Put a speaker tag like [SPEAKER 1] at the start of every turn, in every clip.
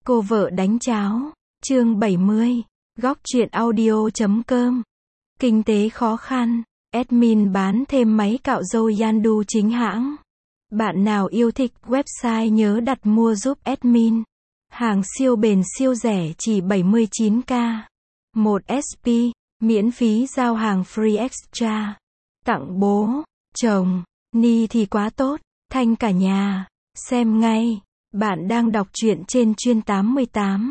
[SPEAKER 1] Cô vợ đánh cháo. Chương 70. Góc truyện audio.com. Kinh tế khó khăn. Admin bán thêm máy cạo râu Yandu chính hãng. Bạn nào yêu thích website nhớ đặt mua giúp admin. Hàng siêu bền siêu rẻ chỉ 79k. 1 SP. Miễn phí giao hàng free extra. Tặng bố, chồng, Ni thì quá tốt. Thanh cả nhà. Xem ngay. Bạn đang đọc truyện trên Chuyên 88.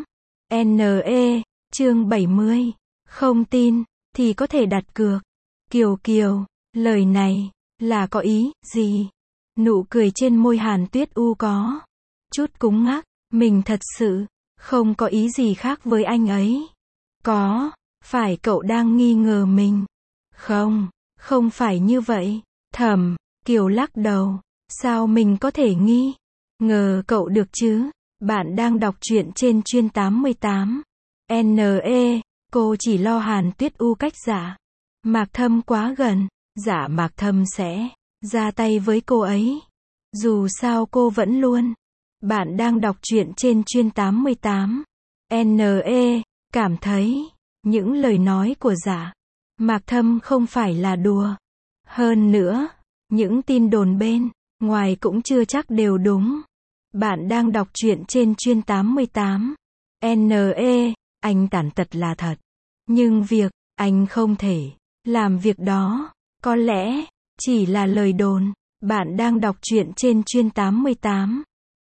[SPEAKER 1] NE, chương 70. Không tin, thì có thể đặt cược. Kiều Kiều, lời này, là có ý, gì? Nụ cười trên môi Hàn Tuyết U có chút cứng ngắc, mình thật sự, không có ý gì khác với anh ấy. Có, phải cậu đang nghi ngờ mình? Không, không phải như vậy. Thẩm Kiều lắc đầu, sao mình có thể nghi ngờ cậu được chứ? Bạn đang đọc truyện trên Chuyên 88. NE, cô chỉ lo Hàn Tuyết U cách Dạ Mạc Thâm quá gần, Dạ Mạc Thâm sẽ ra tay với cô ấy. Dù sao cô vẫn luôn. Bạn đang đọc truyện trên Chuyên 88. NE, cảm thấy những lời nói của Dạ Mạc Thâm không phải là đùa. Hơn nữa, những tin đồn bên ngoài cũng chưa chắc đều đúng. Bạn đang đọc truyện trên Chuyên 88. NE, anh tàn tật là thật. Nhưng việc anh không thể làm việc đó, có lẽ chỉ là lời đồn. Bạn đang đọc truyện trên Chuyên 88.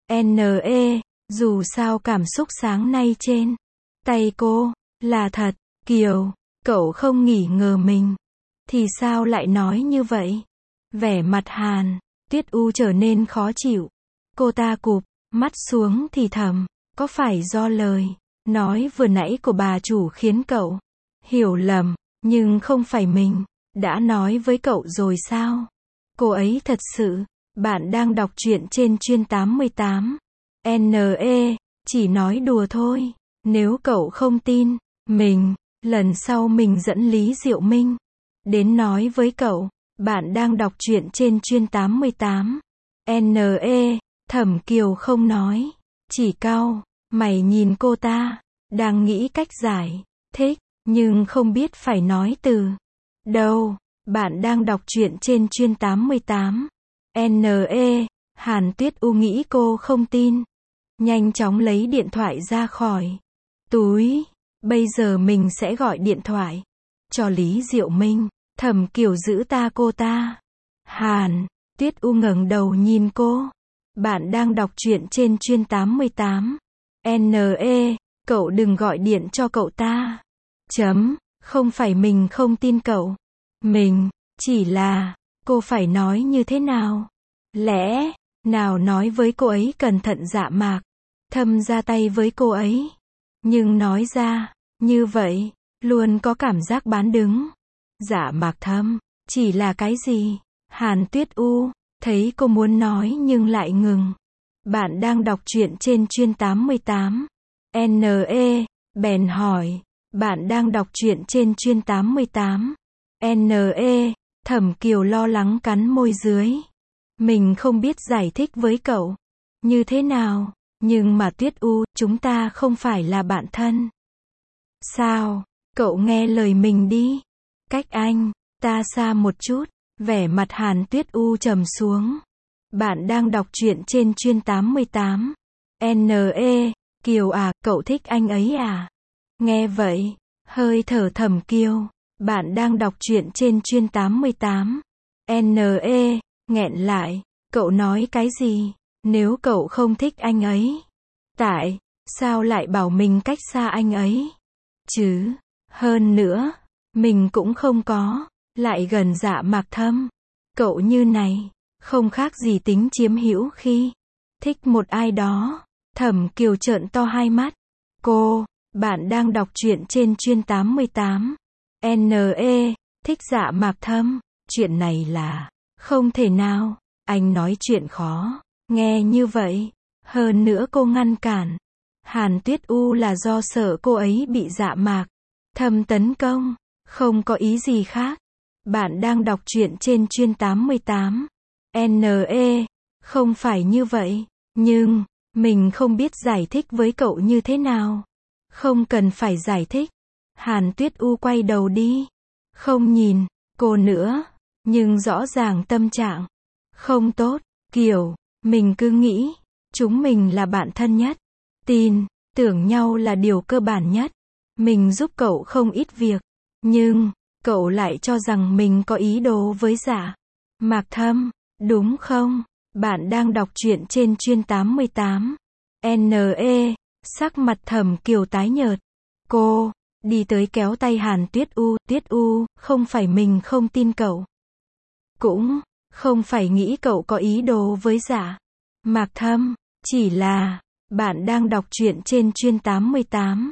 [SPEAKER 1] NE, dù sao cảm xúc sáng nay trên tay cô là thật. Kiều, cậu không nghỉ ngờ mình thì sao lại nói như vậy? Vẻ mặt Hàn Tuyết U trở nên khó chịu. Cô ta cụp mắt xuống thì thầm, có phải do lời nói vừa nãy của bà chủ khiến cậu hiểu lầm, nhưng không phải mình đã nói với cậu rồi sao? Cô ấy thật sự. Bạn đang đọc truyện trên Chuyên 88. NE, chỉ nói đùa thôi. Nếu cậu không tin mình, lần sau mình dẫn Lý Diệu Minh đến nói với cậu. Bạn đang đọc truyện trên Chuyên 88. NE, Thẩm Kiều không nói, chỉ cau mày nhìn cô ta, đang nghĩ cách giải thích, nhưng không biết phải nói từ đâu. Bạn đang đọc truyện trên Chuyên 88. NE, Hàn Tuyết U nghĩ cô không tin. Nhanh chóng lấy điện thoại ra khỏi túi. Bây giờ mình sẽ gọi điện thoại cho Lý Diệu Minh. Thẩm Kiều giữ cô ta. Hàn Tuyết U ngẩng đầu nhìn cô. Bạn đang đọc truyện trên Chuyên 88. NE, cậu đừng gọi điện cho cậu ta. Không phải mình không tin cậu. Mình chỉ là, cô phải nói như thế nào? Lẽ nào nói với cô ấy cẩn thận Dạ Mạc Thâm ra tay với cô ấy. Nhưng nói ra như vậy, luôn có cảm giác bán đứng. Dạ Mạc Thâm chỉ là cái gì? Hàn Tuyết U thấy cô muốn nói nhưng lại ngừng. Bạn đang đọc truyện trên Chuyên 88. NE, bèn hỏi. Bạn đang đọc truyện trên Chuyên 88. NE, Thẩm Kiều lo lắng cắn môi dưới. Mình không biết giải thích với cậu như thế nào, nhưng mà Tuyết U, chúng ta không phải là bạn thân. Sao? Cậu nghe lời mình đi. Cách anh ta xa một chút. Vẻ mặt Hàn Tuyết U trầm xuống. Bạn đang đọc truyện trên Chuyên 88. NE, Kiều à, cậu thích anh ấy à? Nghe vậy, hơi thở Thẩm Kiều. Bạn đang đọc truyện trên Chuyên 88. NE, nghẹn lại, cậu nói cái gì? Nếu cậu không thích anh ấy, tại sao lại bảo mình cách xa anh ấy? Chứ, hơn nữa, mình cũng không có lại gần Dạ Mạc Thâm. Cậu như này, không khác gì tính chiếm hữu khi thích một ai đó. Thẩm Kiều trợn to hai mắt. Cô, bạn đang đọc truyện trên Chuyên 88. NE, thích Dạ Mạc Thâm. Chuyện này là không thể nào. Anh nói chuyện khó nghe như vậy. Hơn nữa cô ngăn cản Hàn Tuyết U là do sợ cô ấy bị Dạ Mạc Thâm tấn công. Không có ý gì khác. Bạn đang đọc truyện trên Chuyên 88. NE, không phải như vậy. Nhưng, Mình không biết giải thích với cậu như thế nào. Không cần phải giải thích. Hàn Tuyết U quay đầu đi. Không nhìn cô nữa. Nhưng rõ ràng tâm trạng không tốt. Kiểu, mình cứ nghĩ, chúng mình là bạn thân nhất. Tin tưởng nhau là điều cơ bản nhất. Mình giúp cậu không ít việc. Nhưng, cậu lại cho rằng mình có ý đồ với Dạ Mạc Thâm, đúng không? Bạn đang đọc truyện trên Chuyên 88. NE, sắc mặt Thẩm Kiều tái nhợt. Cô đi tới kéo tay Hàn Tuyết U. Tuyết U, không phải mình không tin cậu. Cũng không phải nghĩ cậu có ý đồ với Dạ Mạc Thâm. Chỉ là, bạn đang đọc truyện trên Chuyên 88.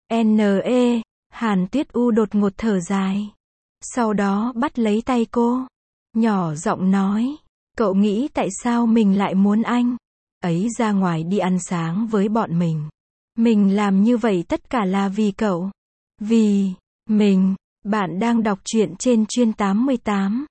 [SPEAKER 1] NE, Hàn Tuyết U đột ngột thở dài. Sau đó bắt lấy tay cô. Nhỏ giọng nói. Cậu nghĩ tại sao mình lại muốn anh ấy ra ngoài đi ăn sáng với bọn mình? Mình làm như vậy tất cả là vì cậu. Vì mình. Bạn đang đọc truyện trên Chuyên 88.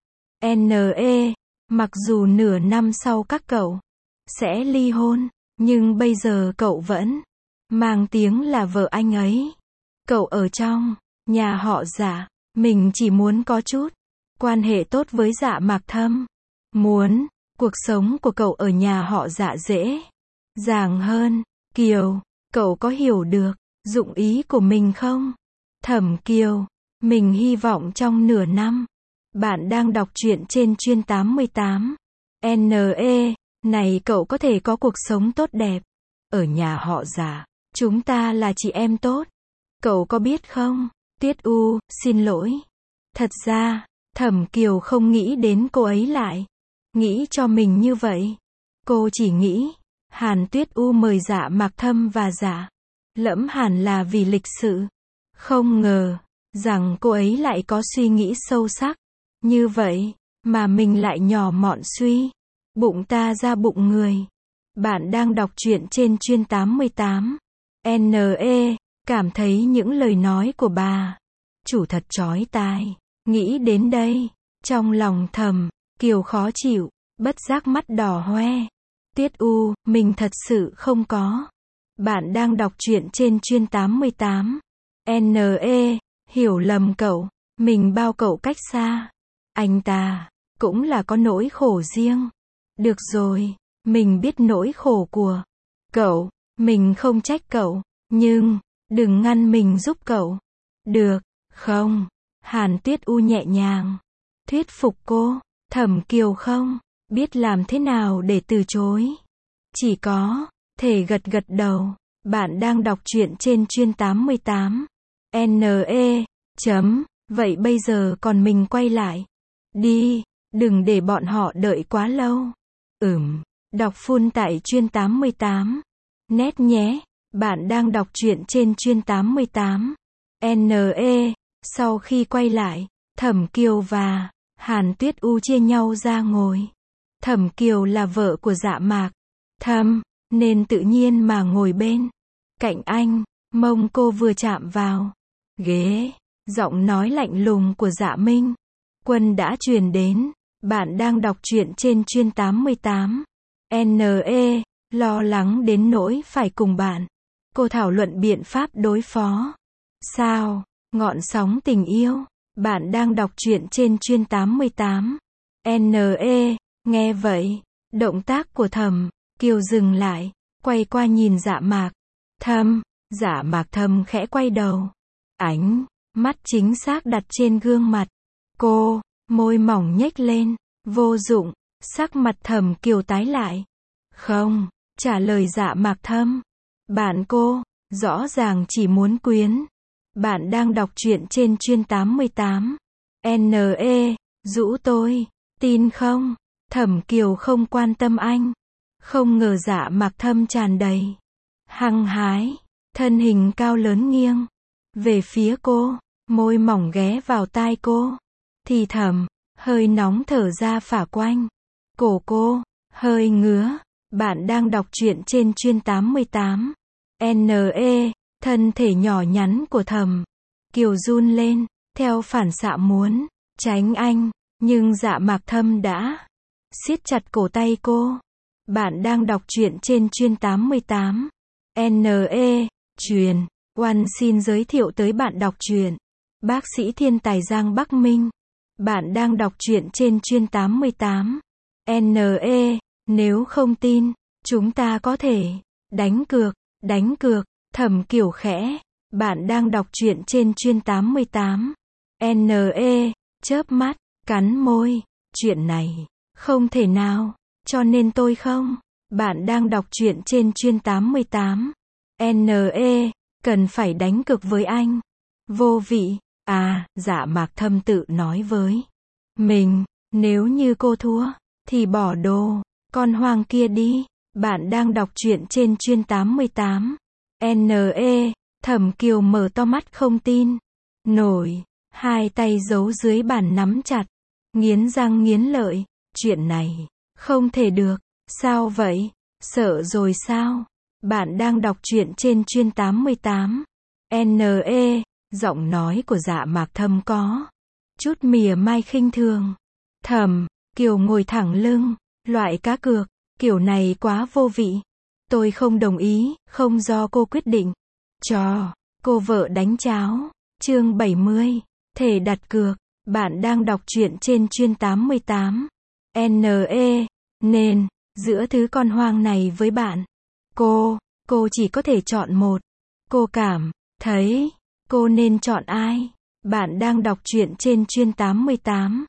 [SPEAKER 1] NE, mặc dù nửa năm sau các cậu sẽ ly hôn, nhưng bây giờ cậu vẫn mang tiếng là vợ anh ấy. Cậu ở trong nhà họ Dạ. Mình chỉ muốn có chút quan hệ tốt với Dạ Mạc Thâm. Muốn cuộc sống của cậu ở nhà họ Dạ dễ dàng hơn. Kiều, cậu có hiểu được dụng ý của mình không? Thẩm Kiều, mình hy vọng trong nửa năm. Bạn đang đọc truyện trên Chuyên 88. NE, này cậu có thể có cuộc sống tốt đẹp. Ở nhà họ Dạ, chúng ta là chị em tốt. Cậu có biết không? Tuyết U, xin lỗi. Thật ra, Thẩm Kiều không nghĩ đến cô ấy lại nghĩ cho mình như vậy. Cô chỉ nghĩ, Hàn Tuyết U mời Dạ Mạc Thâm và Dạ Lẫm Hàn là vì lịch sự. Không ngờ rằng cô ấy lại có suy nghĩ sâu sắc như vậy, mà mình lại nhỏ mọn suy bụng ta ra bụng người. Bạn đang đọc truyện trên Chuyên 88. NE, cảm thấy những lời nói của bà chủ thật chói tai. Nghĩ đến đây, trong lòng Thẩm Kiều khó chịu, bất giác mắt đỏ hoe. Tuyết U, mình thật sự không có. Bạn đang đọc truyện trên Chuyên 88. NE, hiểu lầm cậu. Mình bao cậu cách xa. Anh ta cũng là có nỗi khổ riêng. Được rồi, mình biết nỗi khổ của cậu. Mình không trách cậu, nhưng đừng ngăn mình giúp cậu. Được không? Hàn Tuyết U nhẹ nhàng thuyết phục cô. Thẩm Kiều không biết làm thế nào để từ chối. Chỉ có thể gật gật đầu. Bạn đang đọc truyện trên Chuyên 88. NE, vậy bây giờ còn mình quay lại. Đi, đừng để bọn họ đợi quá lâu. Đọc full tại Chuyên 88. Net nhé. Bạn đang đọc truyện trên Chuyên 88. NE, sau khi quay lại, Thẩm Kiều và Hàn Tuyết U chia nhau ra ngồi. Thẩm Kiều là vợ của Dạ Mạc Thâm, nên tự nhiên mà ngồi bên cạnh anh. Mông cô vừa chạm vào ghế, giọng nói lạnh lùng của Dạ Minh Quân đã truyền đến. Bạn đang đọc truyện trên Chuyên 88. NE, lo lắng đến nỗi phải cùng bạn cô thảo luận biện pháp đối phó. Sao? Ngọn sóng tình yêu. Bạn đang đọc truyện trên Chuyên 88. NE, nghe vậy, động tác của Thẩm Kiều dừng lại, quay qua nhìn Dạ Mạc Thâm. Dạ Mạc Thâm khẽ quay đầu. Ánh mắt chính xác đặt trên gương mặt cô, môi mỏng nhếch lên. Vô dụng, sắc mặt Thẩm Kiều tái lại. Không, trả lời Dạ Mạc Thâm. Bạn cô, rõ ràng chỉ muốn quyến. Bạn đang đọc truyện trên Chuyên 88. NE, rũ tôi, tin không? Thẩm Kiều không quan tâm anh. Không ngờ Dạ Mạc Thâm tràn đầy hăng hái, thân hình cao lớn nghiêng về phía cô, môi mỏng ghé vào tai cô. Thì thầm, hơi nóng thở ra phả quanh cổ cô, hơi ngứa. Bạn đang đọc truyện trên Chuyên 88. NE, thân thể nhỏ nhắn của Thẩm Kiều run lên, theo phản xạ muốn tránh anh, nhưng Dạ Mạc Thâm đã siết chặt cổ tay cô. Bạn đang đọc truyện trên chuyên 88. NE, truyền. Oan xin giới thiệu tới bạn đọc truyện. Bác sĩ thiên tài Giang Bắc Minh. Bạn đang đọc truyện trên chuyên 88. NE, nếu không tin, chúng ta có thể đánh cược, Thẩm Kiều khẽ. Bạn đang đọc truyện trên chuyên 88. NE, chớp mắt, cắn môi. Chuyện này, không thể nào, cho nên tôi không. Bạn đang đọc truyện trên chuyên 88. NE, cần phải đánh cược với anh. Vô vị, Dạ Mạc Thâm tự nói với mình, nếu như cô thua, thì bỏ đồ, con hoang kia đi. Bạn đang đọc truyện trên chuyên 88. NE, Thẩm Kiều mở to mắt không tin nổi, hai tay giấu dưới bàn nắm chặt, nghiến răng nghiến lợi, chuyện này không thể được, sao vậy? Sợ rồi sao? Bạn đang đọc truyện trên chuyên 88. NE, giọng nói của Dạ Mạc Thâm có chút mỉa mai khinh thường. Thẩm Kiều ngồi thẳng lưng, loại cá cược kiểu này quá vô vị. Tôi không đồng ý, không do cô quyết định. Cho cô vợ đánh cháo. Chương 70. Thể đặt cược. Bạn đang đọc truyện trên chuyên 88. NE, nên, giữa thứ con hoang này với bạn, cô chỉ có thể chọn một. Cô cảm thấy, cô nên chọn ai? Bạn đang đọc truyện trên chuyên 88.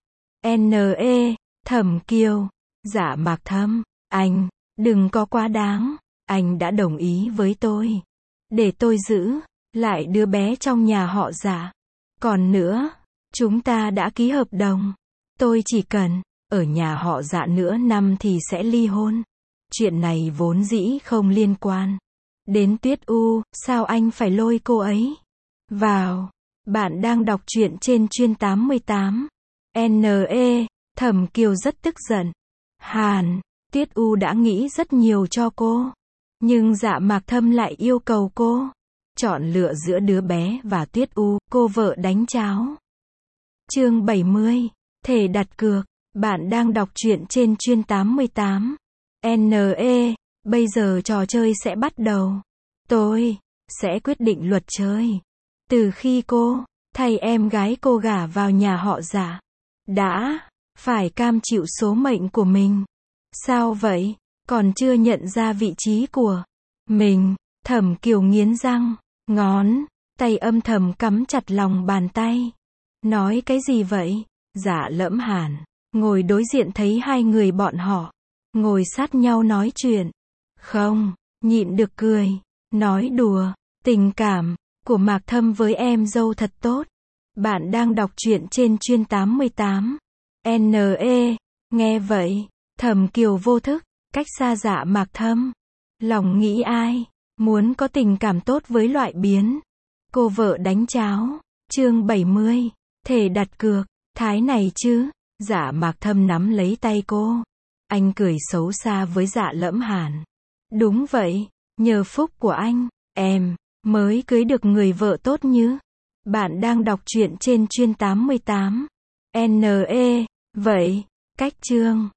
[SPEAKER 1] NE, Thẩm Kiều. Dạ Mạc Thâm, anh, đừng có quá đáng. Anh đã đồng ý với tôi, để tôi giữ lại đứa bé trong nhà họ Dạ. Còn nữa, chúng ta đã ký hợp đồng. Tôi chỉ cần ở nhà họ Dạ nữa năm thì sẽ ly hôn. Chuyện này vốn dĩ không liên quan đến Tuyết U, sao anh phải lôi cô ấy vào? Bạn đang đọc truyện trên chuyên 88. NE, Thẩm Kiều rất tức giận. Tuyết U đã nghĩ rất nhiều cho cô, nhưng Dạ Mạc Thâm lại yêu cầu cô chọn lựa giữa đứa bé và Tuyết U, cô vợ đánh cháo. Chương 70. Thể đặt cược. Bạn đang đọc truyện trên chuyên 88. NE, bây giờ trò chơi sẽ bắt đầu. Tôi sẽ quyết định luật chơi. Từ khi cô thay em gái cô gả vào nhà họ Dạ, đã phải cam chịu số mệnh của mình. Sao vậy? Còn chưa nhận ra vị trí của mình. Thẩm Kiều nghiến răng, ngón tay âm thầm cắm chặt lòng bàn tay. Nói cái gì vậy? Dạ Lẫm Hàn ngồi đối diện thấy hai người bọn họ ngồi sát nhau nói chuyện, không nhịn được cười, nói đùa, tình cảm của Mạc Thâm với em dâu thật tốt. Bạn đang đọc truyện trên chuyên 88. NE, nghe vậy, Thẩm Kiều vô thức cách xa Dạ Mạc Thâm. Lòng nghĩ ai muốn có tình cảm tốt với loại biến cô vợ đánh cháo. Chương 70. Thể đặt cược. Thái này chứ? Dạ Mạc Thâm nắm lấy tay cô. Anh cười xấu xa với Dạ Lẫm Hàn. Đúng vậy, nhờ phúc của anh, em mới cưới được người vợ tốt như. Bạn đang đọc truyện trên chuyên 88. NE, vậy, cách chương